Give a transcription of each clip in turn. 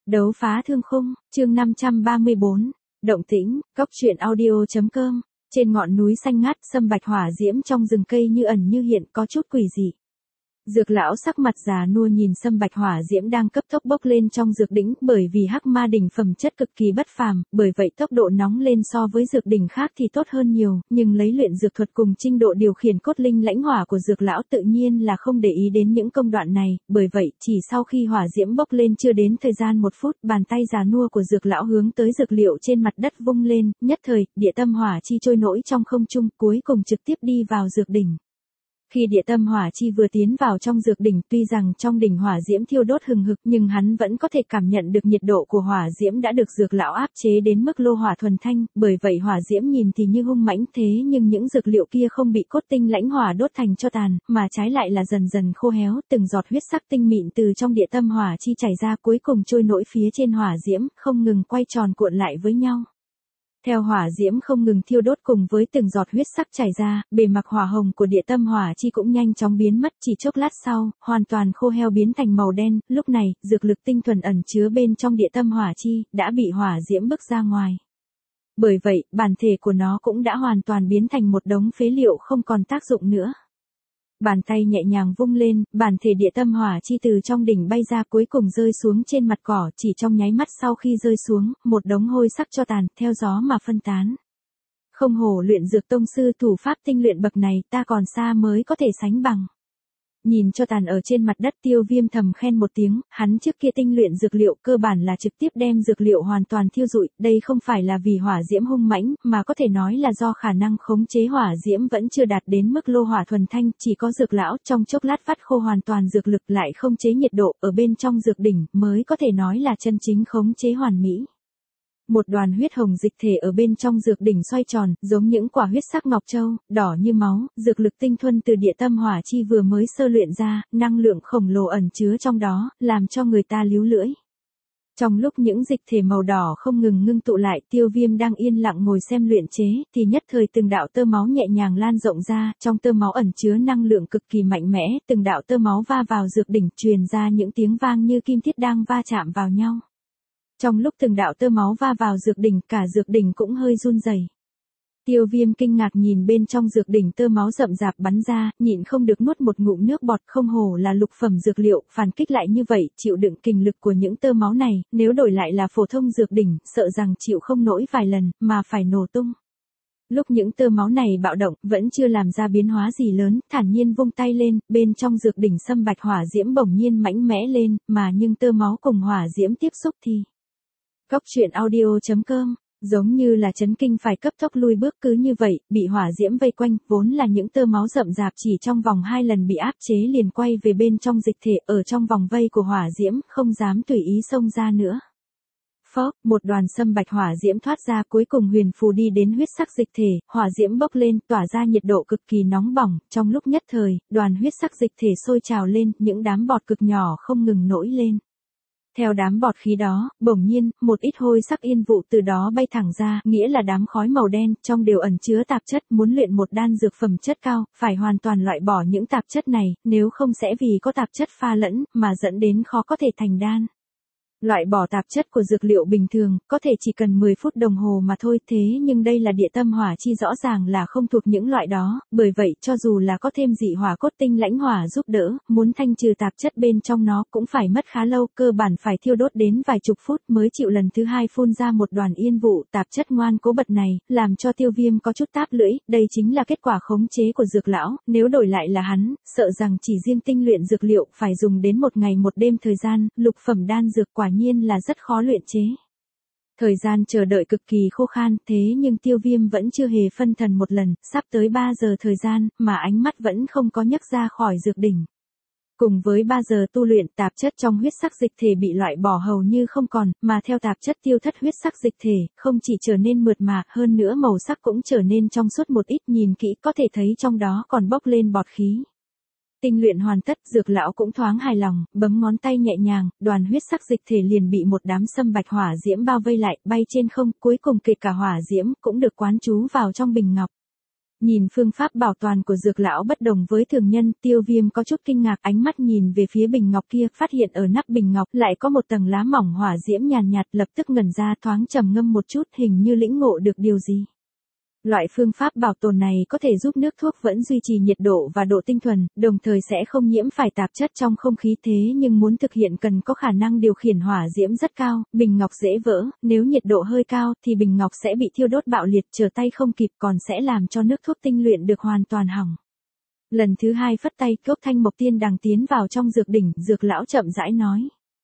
Đấu phá thương khung, chương 534, động tĩnh, cóc truyện audio.com, trên ngọn núi xanh ngắt, sâm bạch hỏa diễm trong rừng cây như ẩn như hiện có chút quỷ dị. Dược lão sắc mặt già nua nhìn sâm bạch hỏa diễm đang cấp tốc bốc lên trong dược đỉnh, bởi vì hắc ma đỉnh phẩm chất cực kỳ bất phàm, bởi vậy tốc độ nóng lên so với dược đỉnh khác thì tốt hơn nhiều, nhưng lấy luyện dược thuật cùng trình độ điều khiển cốt linh lãnh hỏa của dược lão tự nhiên là không để ý đến những công đoạn này, bởi vậy chỉ sau khi hỏa diễm bốc lên chưa đến thời gian 1 phút, bàn tay già nua của dược lão hướng tới dược liệu trên mặt đất vung lên, nhất thời, địa tâm hỏa chi trôi nổi trong không trung, cuối cùng trực tiếp đi vào dược đỉnh. Khi địa tâm hỏa chi vừa tiến vào trong dược đỉnh, tuy rằng trong đỉnh hỏa diễm thiêu đốt hừng hực, nhưng hắn vẫn có thể cảm nhận được nhiệt độ của hỏa diễm đã được dược lão áp chế đến mức lô hỏa thuần thanh, bởi vậy hỏa diễm nhìn thì như hung mãnh thế nhưng những dược liệu kia không bị cốt tinh lãnh hỏa đốt thành tro tàn, mà trái lại là dần dần khô héo, từng giọt huyết sắc tinh mịn từ trong địa tâm hỏa chi chảy ra cuối cùng trôi nổi phía trên hỏa diễm, không ngừng quay tròn cuộn lại với nhau. Theo hỏa diễm không ngừng thiêu đốt cùng với từng giọt huyết sắc chảy ra, bề mặt hỏa hồng của địa tâm hỏa chi cũng nhanh chóng biến mất, chỉ chốc lát sau, hoàn toàn khô heo biến thành màu đen, lúc này, dược lực tinh thuần ẩn chứa bên trong địa tâm hỏa chi, đã bị hỏa diễm bức ra ngoài. Bởi vậy, bản thể của nó cũng đã hoàn toàn biến thành một đống phế liệu không còn tác dụng nữa. Bàn tay nhẹ nhàng vung lên, bản thể địa tâm hỏa chi từ trong đỉnh bay ra cuối cùng rơi xuống trên mặt cỏ, chỉ trong nháy mắt sau khi rơi xuống, một đống hôi sắc tro tàn, theo gió mà phân tán. Không hổ luyện dược tông sư thủ pháp tinh luyện bậc này, ta còn xa mới có thể sánh bằng. Nhìn cho tàn ở trên mặt đất, Tiêu Viêm thầm khen một tiếng, hắn trước kia tinh luyện dược liệu cơ bản là trực tiếp đem dược liệu hoàn toàn thiêu rụi, đây không phải là vì hỏa diễm hung mãnh, mà có thể nói là do khả năng khống chế hỏa diễm vẫn chưa đạt đến mức lô hỏa thuần thanh, chỉ có dược lão trong chốc lát vắt khô hoàn toàn dược lực lại không chế nhiệt độ ở bên trong dược đỉnh mới có thể nói là chân chính khống chế hoàn mỹ. Một đoàn huyết hồng dịch thể ở bên trong dược đỉnh xoay tròn, giống những quả huyết sắc ngọc châu, đỏ như máu, dược lực tinh thuần từ địa tâm hỏa chi vừa mới sơ luyện ra, năng lượng khổng lồ ẩn chứa trong đó, làm cho người ta líu lưỡi. Trong lúc những dịch thể màu đỏ không ngừng ngưng tụ lại, Tiêu Viêm đang yên lặng ngồi xem luyện chế, thì nhất thời từng đạo tơ máu nhẹ nhàng lan rộng ra, trong tơ máu ẩn chứa năng lượng cực kỳ mạnh mẽ, từng đạo tơ máu va vào dược đỉnh, truyền ra những tiếng vang như kim thiết đang va chạm vào nhau. Trong lúc từng đạo tơ máu va vào dược đỉnh, cả dược đỉnh cũng hơi run rẩy. Tiêu Viêm kinh ngạc nhìn bên trong dược đỉnh tơ máu rậm rạp bắn ra, nhịn không được nuốt một ngụm nước bọt, không hổ là lục phẩm dược liệu, phản kích lại như vậy, chịu đựng kình lực của những tơ máu này, nếu đổi lại là phổ thông dược đỉnh, sợ rằng chịu không nổi vài lần, mà phải nổ tung. Lúc những tơ máu này bạo động, vẫn chưa làm ra biến hóa gì lớn, thản nhiên vung tay lên, bên trong dược đỉnh sâm bạch hỏa diễm bỗng nhiên mãnh mẽ lên, mà nhưng tơ máu cùng hỏa diễm tiếp xúc thì cóc truyện audio.com, giống như là chấn kinh phải cấp tốc lui bước, cứ như vậy, bị hỏa diễm vây quanh, vốn là những tơ máu rậm rạp chỉ trong vòng 2 lần bị áp chế liền quay về bên trong dịch thể, ở trong vòng vây của hỏa diễm, không dám tùy ý xông ra nữa. Phốc, một đoàn sâm bạch hỏa diễm thoát ra cuối cùng huyền phù đi đến huyết sắc dịch thể, hỏa diễm bốc lên, tỏa ra nhiệt độ cực kỳ nóng bỏng, trong lúc nhất thời, đoàn huyết sắc dịch thể sôi trào lên, những đám bọt cực nhỏ không ngừng nổi lên. Theo đám bọt khí đó, bỗng nhiên, một ít hôi sắc yên vụ từ đó bay thẳng ra, nghĩa là đám khói màu đen, trong đều ẩn chứa tạp chất, muốn luyện một đan dược phẩm chất cao, phải hoàn toàn loại bỏ những tạp chất này, nếu không sẽ vì có tạp chất pha lẫn, mà dẫn đến khó có thể thành đan. Loại bỏ tạp chất của dược liệu bình thường, có thể chỉ cần 10 phút đồng hồ mà thôi, thế nhưng đây là địa tâm hỏa chi rõ ràng là không thuộc những loại đó, bởi vậy cho dù là có thêm dị hỏa cốt tinh lãnh hỏa giúp đỡ, muốn thanh trừ tạp chất bên trong nó cũng phải mất khá lâu, cơ bản phải thiêu đốt đến vài chục phút mới chịu lần thứ 2 phun ra một đoàn yên vụ, tạp chất ngoan cố bật này, làm cho Tiêu Viêm có chút táp lưỡi, đây chính là kết quả khống chế của dược lão, nếu đổi lại là hắn, sợ rằng chỉ riêng tinh luyện dược liệu phải dùng đến 1 ngày 1 đêm thời gian, lục phẩm đan dược quả nhiên là rất khó luyện chế. Thời gian chờ đợi cực kỳ khô khan, thế nhưng Tiêu Viêm vẫn chưa hề phân thần một lần, sắp tới 3 giờ thời gian, mà ánh mắt vẫn không có nhấc ra khỏi dược đỉnh. Cùng với 3 giờ tu luyện, tạp chất trong huyết sắc dịch thể bị loại bỏ hầu như không còn, mà theo tạp chất tiêu thất huyết sắc dịch thể, không chỉ trở nên mượt mà, hơn nữa màu sắc cũng trở nên trong suốt một ít, nhìn kỹ có thể thấy trong đó còn bốc lên bọt khí. Tinh luyện hoàn tất, dược lão cũng thoáng hài lòng, bấm ngón tay nhẹ nhàng, đoàn huyết sắc dịch thể liền bị một đám sâm bạch hỏa diễm bao vây lại, bay trên không, cuối cùng kể cả hỏa diễm cũng được quán trú vào trong bình ngọc. Nhìn phương pháp bảo toàn của dược lão bất đồng với thường nhân, Tiêu Viêm có chút kinh ngạc, ánh mắt nhìn về phía bình ngọc kia, phát hiện ở nắp bình ngọc lại có một tầng lá mỏng hỏa diễm nhàn nhạt, lập tức ngẩn ra, thoáng trầm ngâm một chút, hình như lĩnh ngộ được điều gì. Loại phương pháp bảo tồn này có thể giúp nước thuốc vẫn duy trì nhiệt độ và độ tinh thuần, đồng thời sẽ không nhiễm phải tạp chất trong không khí, thế nhưng muốn thực hiện cần có khả năng điều khiển hỏa diễm rất cao, bình ngọc dễ vỡ, nếu nhiệt độ hơi cao thì bình ngọc sẽ bị thiêu đốt bạo liệt, trở tay không kịp, còn sẽ làm cho nước thuốc tinh luyện được hoàn toàn hỏng. Lần thứ hai phất tay, cốc thanh mộc tiên đằng tiến vào trong dược đỉnh, dược lão chậm rãi nói.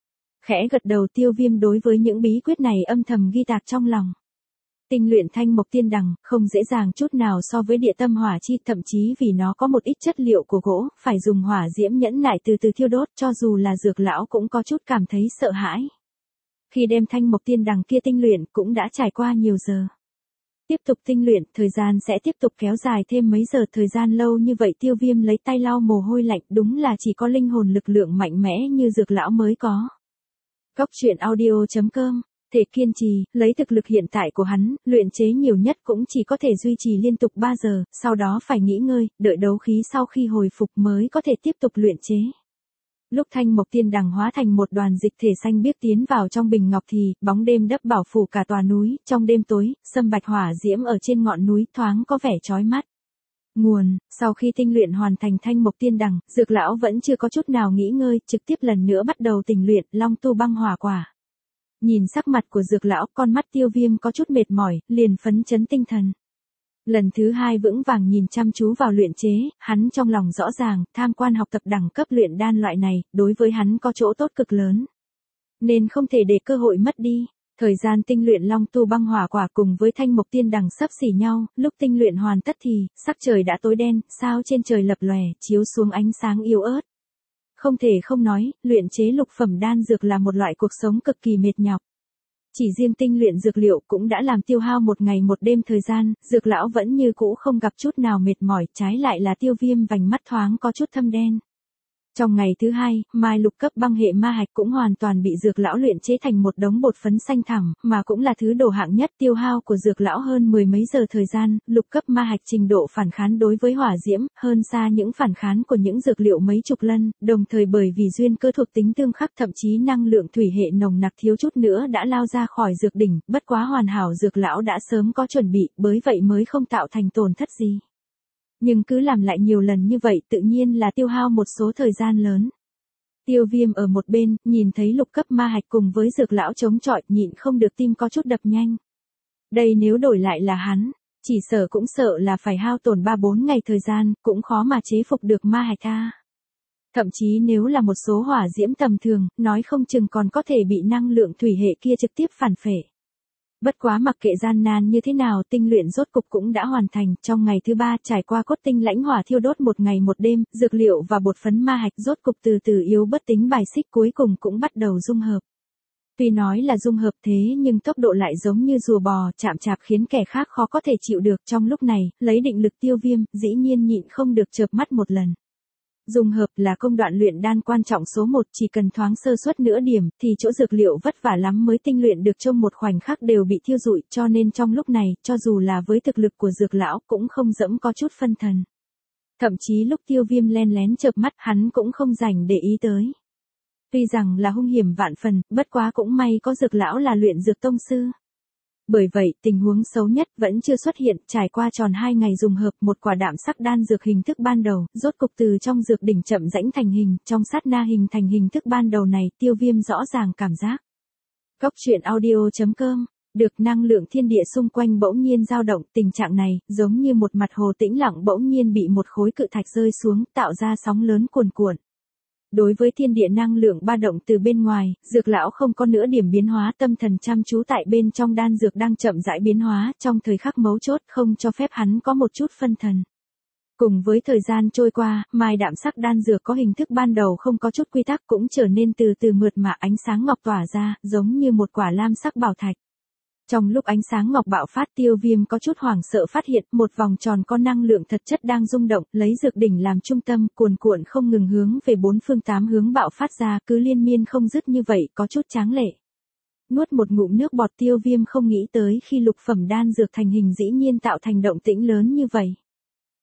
Khẽ gật đầu, Tiêu Viêm đối với những bí quyết này âm thầm ghi tạc trong lòng. Tinh luyện thanh mộc tiên đằng không dễ dàng chút nào so với địa tâm hỏa chi, thậm chí vì nó có một ít chất liệu của gỗ, phải dùng hỏa diễm nhẫn nại từ từ thiêu đốt, cho dù là dược lão cũng có chút cảm thấy sợ hãi. Khi đem thanh mộc tiên đằng kia tinh luyện cũng đã trải qua nhiều giờ. Tiếp tục tinh luyện, thời gian sẽ tiếp tục kéo dài thêm mấy giờ, thời gian lâu như vậy Tiêu Viêm lấy tay lau mồ hôi lạnh, đúng là chỉ có linh hồn lực lượng mạnh mẽ như dược lão mới có. Góc truyện audio.com Thể kiên trì, lấy thực lực hiện tại của hắn, luyện chế nhiều nhất cũng chỉ có thể duy trì liên tục 3 giờ, sau đó phải nghỉ ngơi, đợi đấu khí sau khi hồi phục mới có thể tiếp tục luyện chế. Lúc thanh mộc tiên đằng hóa thành một đoàn dịch thể xanh biếc tiến vào trong bình ngọc thì, bóng đêm đắp bảo phủ cả tòa núi, trong đêm tối, sâm bạch hỏa diễm ở trên ngọn núi thoáng có vẻ chói mắt. Nguồn, sau khi tinh luyện hoàn thành thanh mộc tiên đằng, dược lão vẫn chưa có chút nào nghỉ ngơi, trực tiếp lần nữa bắt đầu tình luyện, long tu băng hỏa quả. Nhìn sắc mặt của dược lão, con mắt Tiêu Viêm có chút mệt mỏi, liền phấn chấn tinh thần. Lần thứ hai vững vàng nhìn chăm chú vào luyện chế, hắn trong lòng rõ ràng, tham quan học tập đẳng cấp luyện đan loại này, đối với hắn có chỗ tốt cực lớn. Nên không thể để cơ hội mất đi. Thời gian tinh luyện long tu băng hỏa quả cùng với thanh mộc tiên đằng sắp xỉ nhau, lúc tinh luyện hoàn tất thì, sắc trời đã tối đen, sao trên trời lập lòe, chiếu xuống ánh sáng yếu ớt. Không thể không nói, luyện chế lục phẩm đan dược là một loại cuộc sống cực kỳ mệt nhọc. Chỉ riêng tinh luyện dược liệu cũng đã làm tiêu hao một ngày một đêm thời gian, dược lão vẫn như cũ không gặp chút nào mệt mỏi, trái lại là Tiêu Viêm vành mắt thoáng có chút thâm đen. Trong ngày thứ hai, mai lục cấp băng hệ ma hạch cũng hoàn toàn bị dược lão luyện chế thành một đống bột phấn xanh thẳm, mà cũng là thứ đồ hạng nhất, tiêu hao của dược lão hơn 10 mấy giờ thời gian, lục cấp ma hạch trình độ phản kháng đối với hỏa diễm, hơn xa những phản kháng của những dược liệu mấy chục lần, đồng thời bởi vì duyên cơ thuộc tính tương khắc thậm chí năng lượng thủy hệ nồng nặc thiếu chút nữa đã lao ra khỏi dược đỉnh, bất quá hoàn hảo dược lão đã sớm có chuẩn bị, bởi vậy mới không tạo thành tổn thất gì. Nhưng cứ làm lại nhiều lần như vậy tự nhiên là tiêu hao một số thời gian lớn. Tiêu Viêm ở một bên, nhìn thấy lục cấp ma hạch cùng với dược lão chống chọi, nhịn không được tim có chút đập nhanh. Đây nếu đổi lại là hắn, chỉ sợ cũng sợ là phải hao tổn 3-4 ngày thời gian, cũng khó mà chế phục được ma hạch a. Thậm chí nếu là một số hỏa diễm tầm thường, nói không chừng còn có thể bị năng lượng thủy hệ kia trực tiếp phản phệ. Bất quá mặc kệ gian nan như thế nào, tinh luyện rốt cục cũng đã hoàn thành, trong ngày thứ 3 trải qua cốt tinh lãnh hỏa thiêu đốt một ngày một đêm, dược liệu và bột phấn ma hạch rốt cục từ từ yếu bất tính bài xích, cuối cùng cũng bắt đầu dung hợp. Tuy nói là dung hợp thế nhưng tốc độ lại giống như rùa bò, chạm chạp khiến kẻ khác khó có thể chịu được. Trong lúc này, lấy định lực Tiêu Viêm, dĩ nhiên nhịn không được chợp mắt một lần. Dung hợp là công đoạn luyện đan quan trọng số 1, chỉ cần thoáng sơ suất nửa điểm thì chỗ dược liệu vất vả lắm mới tinh luyện được, trong một khoảnh khắc đều bị thiêu rụi, cho nên trong lúc này, cho dù là với thực lực của dược lão cũng không dẫm có chút phân thần. Thậm chí lúc Tiêu Viêm len lén chợp mắt hắn cũng không rảnh để ý tới. Tuy rằng là hung hiểm vạn phần, bất quá cũng may có dược lão là luyện dược tông sư. Bởi vậy, tình huống xấu nhất vẫn chưa xuất hiện, trải qua tròn 2 ngày dùng hợp một quả đạm sắc đan dược hình thức ban đầu, rốt cục từ trong dược đỉnh chậm rãnh thành hình, trong sát na hình thành hình thức ban đầu này, Tiêu Viêm rõ ràng cảm giác. Góc truyện audio.com Được năng lượng thiên địa xung quanh bỗng nhiên dao động, tình trạng này, giống như một mặt hồ tĩnh lặng bỗng nhiên bị một khối cự thạch rơi xuống, tạo ra sóng lớn cuồn cuộn. Đối với thiên địa năng lượng ba động từ bên ngoài, dược lão không có nửa điểm biến hóa, tâm thần chăm chú tại bên trong đan dược đang chậm rãi biến hóa, trong thời khắc mấu chốt không cho phép hắn có một chút phân thần. Cùng với thời gian trôi qua, mai đạm sắc đan dược có hình thức ban đầu không có chút quy tắc cũng trở nên từ từ mượt mà, ánh sáng ngọc tỏa ra, giống như một quả lam sắc bảo thạch. Trong lúc ánh sáng ngọc bạo phát, Tiêu Viêm có chút hoảng sợ phát hiện một vòng tròn có năng lượng thật chất đang rung động, lấy dược đỉnh làm trung tâm, cuồn cuộn không ngừng hướng về 4 phương 8 hướng bạo phát ra, cứ liên miên không dứt như vậy, có chút tráng lệ. Nuốt một ngụm nước bọt, Tiêu Viêm không nghĩ tới khi lục phẩm đan dược thành hình dĩ nhiên tạo thành động tĩnh lớn như vậy.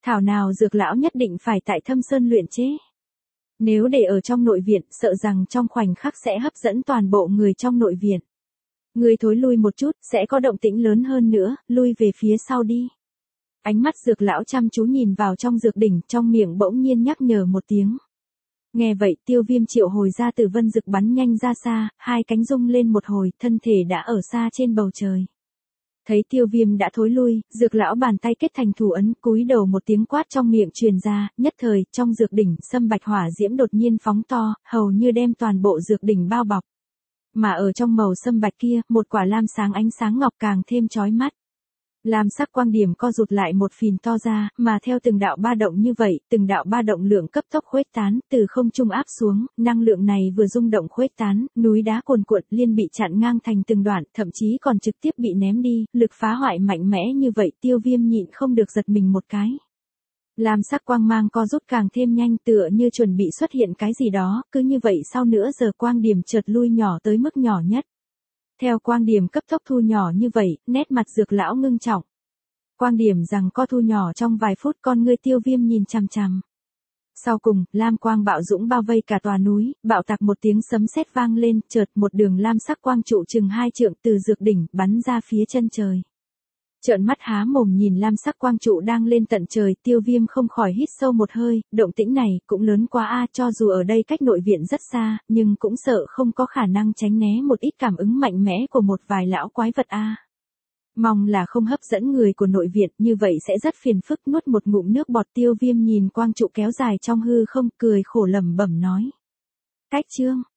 Thảo nào dược lão nhất định phải tại Thâm Sơn luyện chế. Nếu để ở trong nội viện, sợ rằng trong khoảnh khắc sẽ hấp dẫn toàn bộ người trong nội viện. Người thối lui một chút, sẽ có động tĩnh lớn hơn nữa, lui về phía sau đi. Ánh mắt dược lão chăm chú nhìn vào trong dược đỉnh, trong miệng bỗng nhiên nhắc nhở một tiếng. Nghe vậy Tiêu Viêm triệu hồi ra từ vân dực bắn nhanh ra xa, hai cánh rung lên một hồi, thân thể đã ở xa trên bầu trời. Thấy Tiêu Viêm đã thối lui, dược lão bàn tay kết thành thủ ấn, cúi đầu một tiếng quát trong miệng truyền ra, nhất thời, trong dược đỉnh, sâm bạch hỏa diễm đột nhiên phóng to, hầu như đem toàn bộ dược đỉnh bao bọc. Mà ở trong màu sâm bạch kia, một quả lam sáng ánh sáng ngọc càng thêm chói mắt. Lam sắc quang điểm co rụt lại một phìn to ra, mà theo từng đạo ba động như vậy, từng đạo ba động lượng cấp tốc khuếch tán, từ không trung áp xuống, năng lượng này vừa rung động khuếch tán, núi đá cuồn cuộn liên bị chặn ngang thành từng đoạn, thậm chí còn trực tiếp bị ném đi, lực phá hoại mạnh mẽ như vậy, Tiêu Viêm nhịn không được giật mình một cái. Lam sắc quang mang co rút càng thêm nhanh, tựa như chuẩn bị xuất hiện cái gì đó, cứ như vậy sau nửa giờ quang điểm chợt lui nhỏ tới mức nhỏ nhất. Theo quang điểm cấp tốc thu nhỏ như vậy, nét mặt dược lão ngưng trọng. Quang điểm rằng co thu nhỏ trong vài phút, con ngươi Tiêu Viêm nhìn chằm chằm. Sau cùng, lam quang bạo dũng bao vây cả tòa núi, bạo tạc một tiếng sấm sét vang lên, chợt một đường lam sắc quang trụ chừng 2 trượng từ dược đỉnh bắn ra phía chân trời. Trợn mắt há mồm nhìn lam sắc quang trụ đang lên tận trời, Tiêu Viêm không khỏi hít sâu một hơi, động tĩnh này cũng lớn quá a, cho dù ở đây cách nội viện rất xa, nhưng cũng sợ không có khả năng tránh né một ít cảm ứng mạnh mẽ của một vài lão quái vật a. Mong là không hấp dẫn người của nội viện, như vậy sẽ rất phiền phức. Nuốt một ngụm nước bọt, Tiêu Viêm nhìn quang trụ kéo dài trong hư không, cười khổ lẩm bẩm nói. Cách chương